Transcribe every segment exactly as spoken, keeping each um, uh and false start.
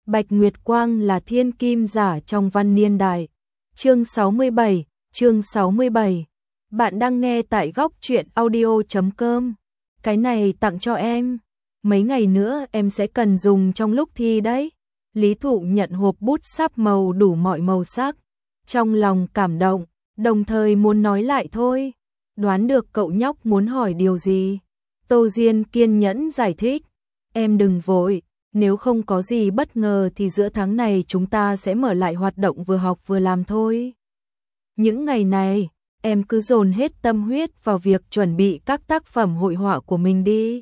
Bạch Nguyệt Quang là thiên kim giả trong văn niên đại. Chương sáu mươi bảy, chương sáu mươi bảy. Bạn đang nghe tại góc truyện audio chấm com. Cái này tặng cho em. Mấy ngày nữa em sẽ cần dùng trong lúc thi đấy. Lý Thụ nhận hộp bút sáp màu đủ mọi màu sắc. Trong lòng cảm động, đồng thời muốn nói lại thôi. Đoán được cậu nhóc muốn hỏi điều gì. Tô Diên kiên nhẫn giải thích. Em đừng vội. Nếu không có gì bất ngờ thì giữa tháng này chúng ta sẽ mở lại hoạt động vừa học vừa làm thôi. Những ngày này, em cứ dồn hết tâm huyết vào việc chuẩn bị các tác phẩm hội họa của mình đi.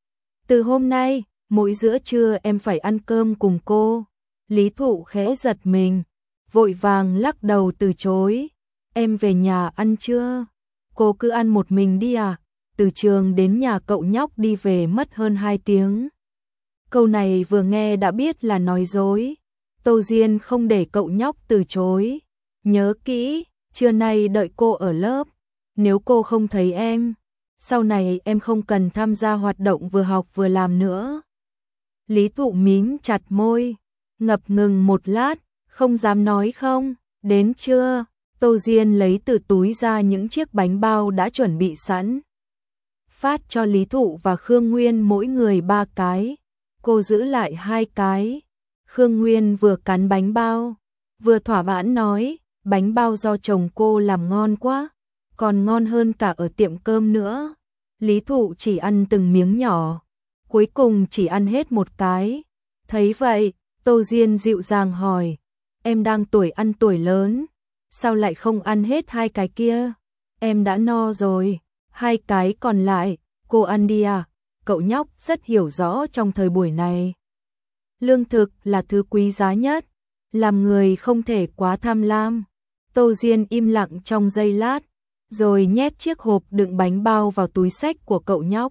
Từ hôm nay, mỗi giữa trưa em phải ăn cơm cùng cô. Lý Thụ khẽ giật mình, vội vàng lắc đầu từ chối. Em về nhà ăn chưa? Cô cứ ăn một mình đi à? Từ trường đến nhà cậu nhóc đi về mất hơn hai tiếng. Câu này vừa nghe đã biết là nói dối. Tô Diên không để cậu nhóc từ chối. Nhớ kỹ, trưa nay đợi cô ở lớp. Nếu cô không thấy em, sau này em không cần tham gia hoạt động vừa học vừa làm nữa. Lý Thụ mím chặt môi, ngập ngừng một lát, không dám nói không. Đến trưa, Tô Diên lấy từ túi ra những chiếc bánh bao đã chuẩn bị sẵn. Phát cho Lý Thụ và Khương Nguyên mỗi người ba cái. Cô giữ lại hai cái. Khương Nguyên vừa cắn bánh bao, vừa thỏa mãn nói, bánh bao do chồng cô làm ngon quá, còn ngon hơn cả ở tiệm cơm nữa. Lý Thụ chỉ ăn từng miếng nhỏ, cuối cùng chỉ ăn hết một cái. Thấy vậy, Tô Diên dịu dàng hỏi, em đang tuổi ăn tuổi lớn, sao lại không ăn hết hai cái kia? Em đã no rồi, hai cái còn lại, cô ăn đi à? Cậu nhóc rất hiểu rõ trong thời buổi này. Lương thực là thứ quý giá nhất, làm người không thể quá tham lam. Tô Diên im lặng trong giây lát, rồi nhét chiếc hộp đựng bánh bao vào túi xách của cậu nhóc.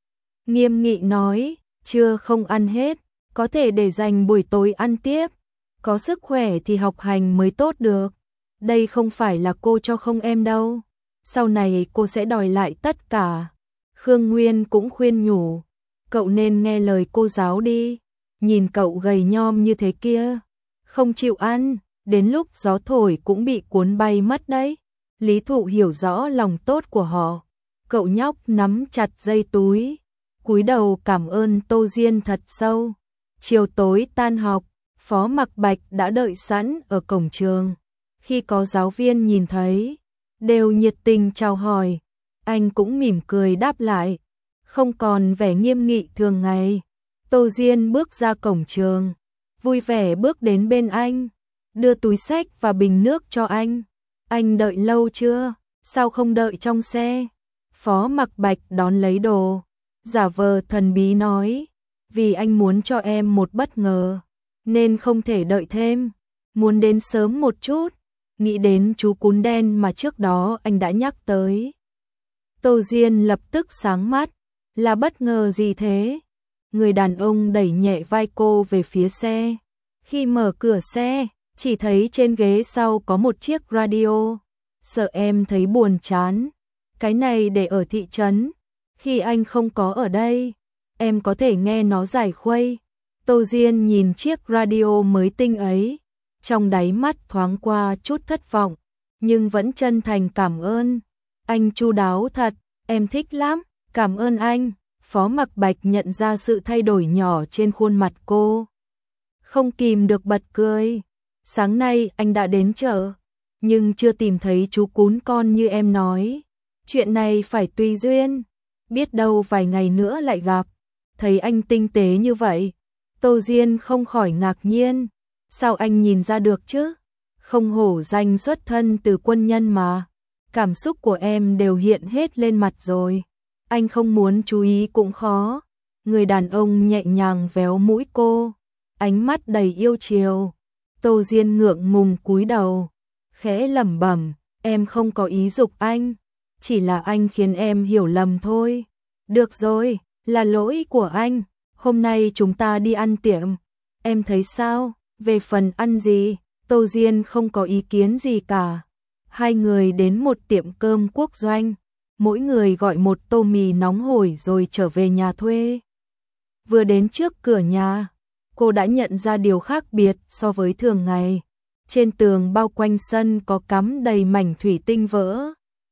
Nghiêm nghị nói, chưa không ăn hết, có thể để dành buổi tối ăn tiếp. Có sức khỏe thì học hành mới tốt được. Đây không phải là cô cho không em đâu. Sau này cô sẽ đòi lại tất cả. Khương Nguyên cũng khuyên nhủ, cậu nên nghe lời cô giáo đi, nhìn cậu gầy nhom như thế kia, không chịu ăn, đến lúc gió thổi cũng bị cuốn bay mất đấy. Lý Thụ hiểu rõ lòng tốt của họ, cậu nhóc nắm chặt dây túi, cúi đầu cảm ơn Tô Diên thật sâu. Chiều tối tan học, Phó Mặc Bạch đã đợi sẵn ở cổng trường, khi có giáo viên nhìn thấy, đều nhiệt tình chào hỏi. Anh cũng mỉm cười đáp lại, không còn vẻ nghiêm nghị thường ngày. Tô Diên bước ra cổng trường, vui vẻ bước đến bên anh, đưa túi xách và bình nước cho anh. Anh đợi lâu chưa? Sao không đợi trong xe? Phó Mặc Bạch đón lấy đồ, giả vờ thần bí nói, vì anh muốn cho em một bất ngờ, nên không thể đợi thêm, muốn đến sớm một chút, nghĩ đến chú cún đen mà trước đó anh đã nhắc tới. Tô Diên lập tức sáng mắt, là bất ngờ gì thế? Người đàn ông đẩy nhẹ vai cô về phía xe. Khi mở cửa xe, chỉ thấy trên ghế sau có một chiếc radio. Sợ em thấy buồn chán. Cái này để ở thị trấn. Khi anh không có ở đây, em có thể nghe nó giải khuây. Tô Diên nhìn chiếc radio mới tinh ấy, trong đáy mắt thoáng qua chút thất vọng, nhưng vẫn chân thành cảm ơn. Anh chu đáo thật, em thích lắm, cảm ơn anh. Phó Mặc Bạch nhận ra sự thay đổi nhỏ trên khuôn mặt cô, không kìm được bật cười. Sáng nay anh đã đến chợ, nhưng chưa tìm thấy chú cún con như em nói. Chuyện này phải tùy duyên, biết đâu vài ngày nữa lại gặp. Thấy anh tinh tế như vậy, Tô Diên không khỏi ngạc nhiên. Sao anh nhìn ra được chứ? Không hổ danh xuất thân từ quân nhân mà. Cảm xúc của em đều hiện hết lên mặt rồi. Anh không muốn chú ý cũng khó. Người đàn ông nhẹ nhàng véo mũi cô, ánh mắt đầy yêu chiều. Tô Diên ngượng ngùng cúi đầu, khẽ lẩm bẩm, em không có ý giục anh, chỉ là anh khiến em hiểu lầm thôi. Được rồi, là lỗi của anh. Hôm nay chúng ta đi ăn tiệm. Em thấy sao? Về phần ăn gì, Tô Diên không có ý kiến gì cả. Hai người đến một tiệm cơm quốc doanh, mỗi người gọi một tô mì nóng hổi rồi trở về nhà thuê. Vừa đến trước cửa nhà, cô đã nhận ra điều khác biệt so với thường ngày. Trên tường bao quanh sân có cắm đầy mảnh thủy tinh vỡ,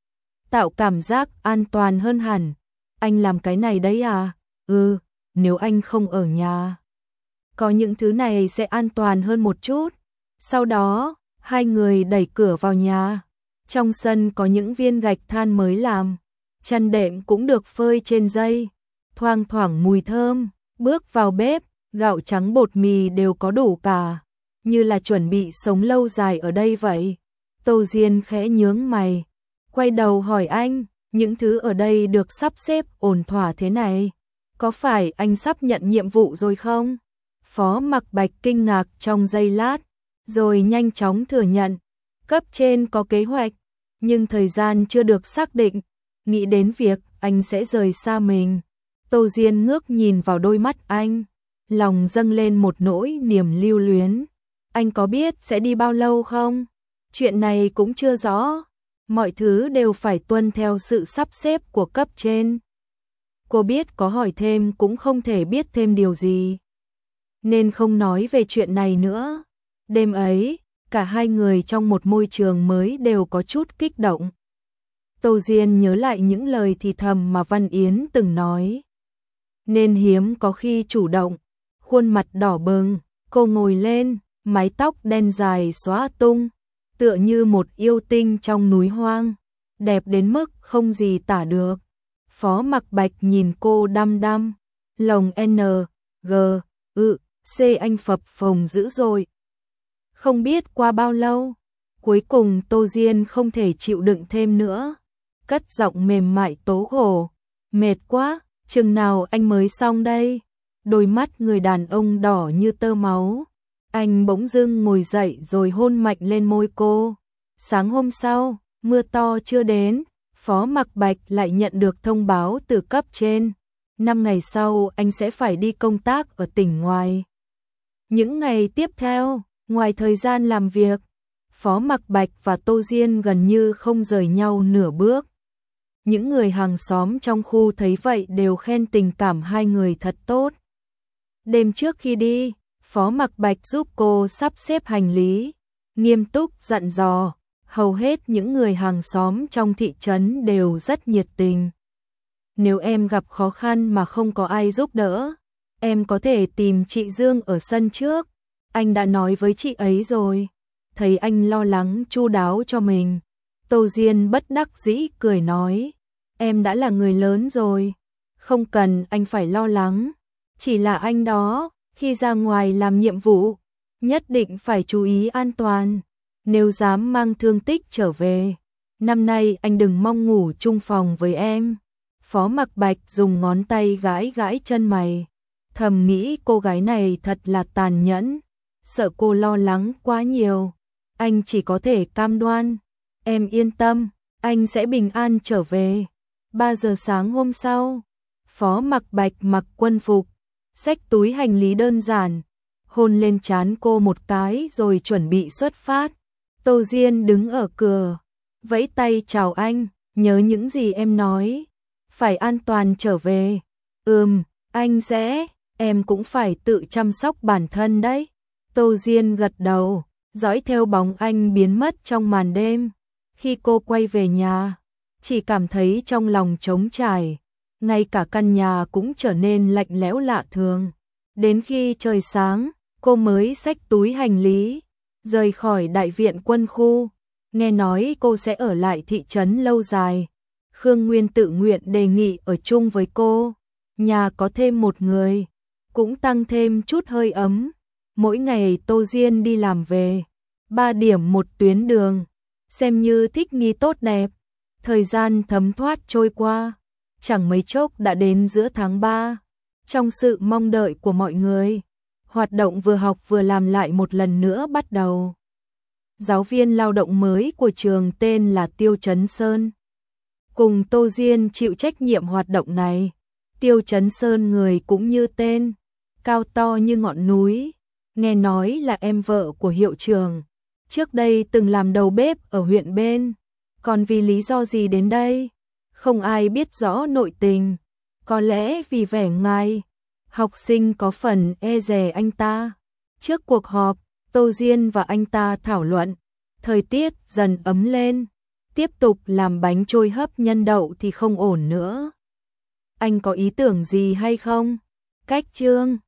tạo cảm giác an toàn hơn hẳn. Anh làm cái này đấy à? Ừ, nếu anh không ở nhà, có những thứ này sẽ an toàn hơn một chút. Sau đó, hai người đẩy cửa vào nhà. Trong sân có những viên gạch than mới làm, chăn đệm cũng được phơi trên dây, thoang thoảng mùi thơm. Bước vào bếp, gạo trắng bột mì đều có đủ cả, như là chuẩn bị sống lâu dài ở đây vậy. Tô Diên khẽ nhướng mày, quay đầu hỏi anh, những thứ ở đây được sắp xếp ổn thỏa thế này, có phải anh sắp nhận nhiệm vụ rồi không? Phó Mặc Bạch kinh ngạc trong giây lát, rồi nhanh chóng thừa nhận, cấp trên có kế hoạch, nhưng thời gian chưa được xác định. Nghĩ đến việc anh sẽ rời xa mình, Tô Diên ngước nhìn vào đôi mắt anh, lòng dâng lên một nỗi niềm lưu luyến. Anh có biết sẽ đi bao lâu không? Chuyện này cũng chưa rõ, mọi thứ đều phải tuân theo sự sắp xếp của cấp trên. Cô biết có hỏi thêm cũng không thể biết thêm điều gì, nên không nói về chuyện này nữa. Đêm ấy, cả hai người trong một môi trường mới đều có chút kích động. Tô Diên nhớ lại những lời thì thầm mà Văn Yến từng nói, nên hiếm có khi chủ động. Khuôn mặt đỏ bừng, cô ngồi lên, mái tóc đen dài xõa tung, tựa như một yêu tinh trong núi hoang, đẹp đến mức không gì tả được. Phó Mặc Bạch nhìn cô đăm đăm, lồng N, G, ự, C anh phập phồng dữ dội. Không biết qua bao lâu, cuối cùng Tô Diên không thể chịu đựng thêm nữa, cất giọng mềm mại tố khổ, mệt quá, chừng nào anh mới xong đây? Đôi mắt người đàn ông đỏ như tơ máu. Anh bỗng dưng ngồi dậy rồi hôn mạnh lên môi cô. Sáng hôm sau, mưa to chưa đến, Phó Mặc Bạch lại nhận được thông báo từ cấp trên. Năm ngày sau anh sẽ phải đi công tác ở tỉnh ngoài. Những ngày tiếp theo, ngoài thời gian làm việc, Phó Mặc Bạch và Tô Diên gần như không rời nhau nửa bước. Những người hàng xóm trong khu thấy vậy đều khen tình cảm hai người thật tốt. Đêm trước khi đi, Phó Mặc Bạch giúp cô sắp xếp hành lý, nghiêm túc dặn dò, hầu hết những người hàng xóm trong thị trấn đều rất nhiệt tình. Nếu em gặp khó khăn mà không có ai giúp đỡ, em có thể tìm chị Dương ở sân trước, anh đã nói với chị ấy rồi. Thấy anh lo lắng chu đáo cho mình, Tô Diên bất đắc dĩ cười nói, em đã là người lớn rồi, không cần anh phải lo lắng. Chỉ là anh đó, khi ra ngoài làm nhiệm vụ, nhất định phải chú ý an toàn. Nếu dám mang thương tích trở về, năm nay anh đừng mong ngủ chung phòng với em. Phó Mặc Bạch dùng ngón tay gãi gãi chân mày, thầm nghĩ cô gái này thật là tàn nhẫn, sợ cô lo lắng quá nhiều. Anh chỉ có thể cam đoan, em yên tâm, anh sẽ bình an trở về. Ba giờ sáng hôm sau, Phó Mặc Bạch mặc quân phục, xách túi hành lý đơn giản, hôn lên trán cô một cái rồi chuẩn bị xuất phát. Tô Diên đứng ở cửa, vẫy tay chào anh, nhớ những gì em nói, phải an toàn trở về. Ừm, anh sẽ, em cũng phải tự chăm sóc bản thân đấy. Tô Diên gật đầu, dõi theo bóng anh biến mất trong màn đêm. Khi cô quay về nhà, chỉ cảm thấy trong lòng trống trải, ngay cả căn nhà cũng trở nên lạnh lẽo lạ thường. Đến khi trời sáng, cô mới xách túi hành lý, rời khỏi đại viện quân khu. Nghe nói cô sẽ ở lại thị trấn lâu dài. Khương Nguyên tự nguyện đề nghị ở chung với cô. Nhà có thêm một người, cũng tăng thêm chút hơi ấm. Mỗi ngày Tô Diên đi làm về, ba điểm một tuyến đường, xem như thích nghi tốt đẹp. Thời gian thấm thoát trôi qua, chẳng mấy chốc đã đến giữa tháng ba. Trong sự mong đợi của mọi người, hoạt động vừa học vừa làm lại một lần nữa bắt đầu. Giáo viên lao động mới của trường tên là Tiêu Chấn Sơn, cùng Tô Diên chịu trách nhiệm hoạt động này. Tiêu Chấn Sơn người cũng như tên, cao to như ngọn núi, nghe nói là em vợ của hiệu trưởng, trước đây từng làm đầu bếp ở huyện bên. Còn vì lý do gì đến đây, không ai biết rõ nội tình, có lẽ vì vẻ ngoài Học sinh có phần e dè anh ta. Trước cuộc họp, Tô Diên và anh ta thảo luận, thời tiết dần ấm lên, tiếp tục làm bánh trôi hấp nhân đậu thì không ổn nữa. Anh có ý tưởng gì hay không? Cách Trương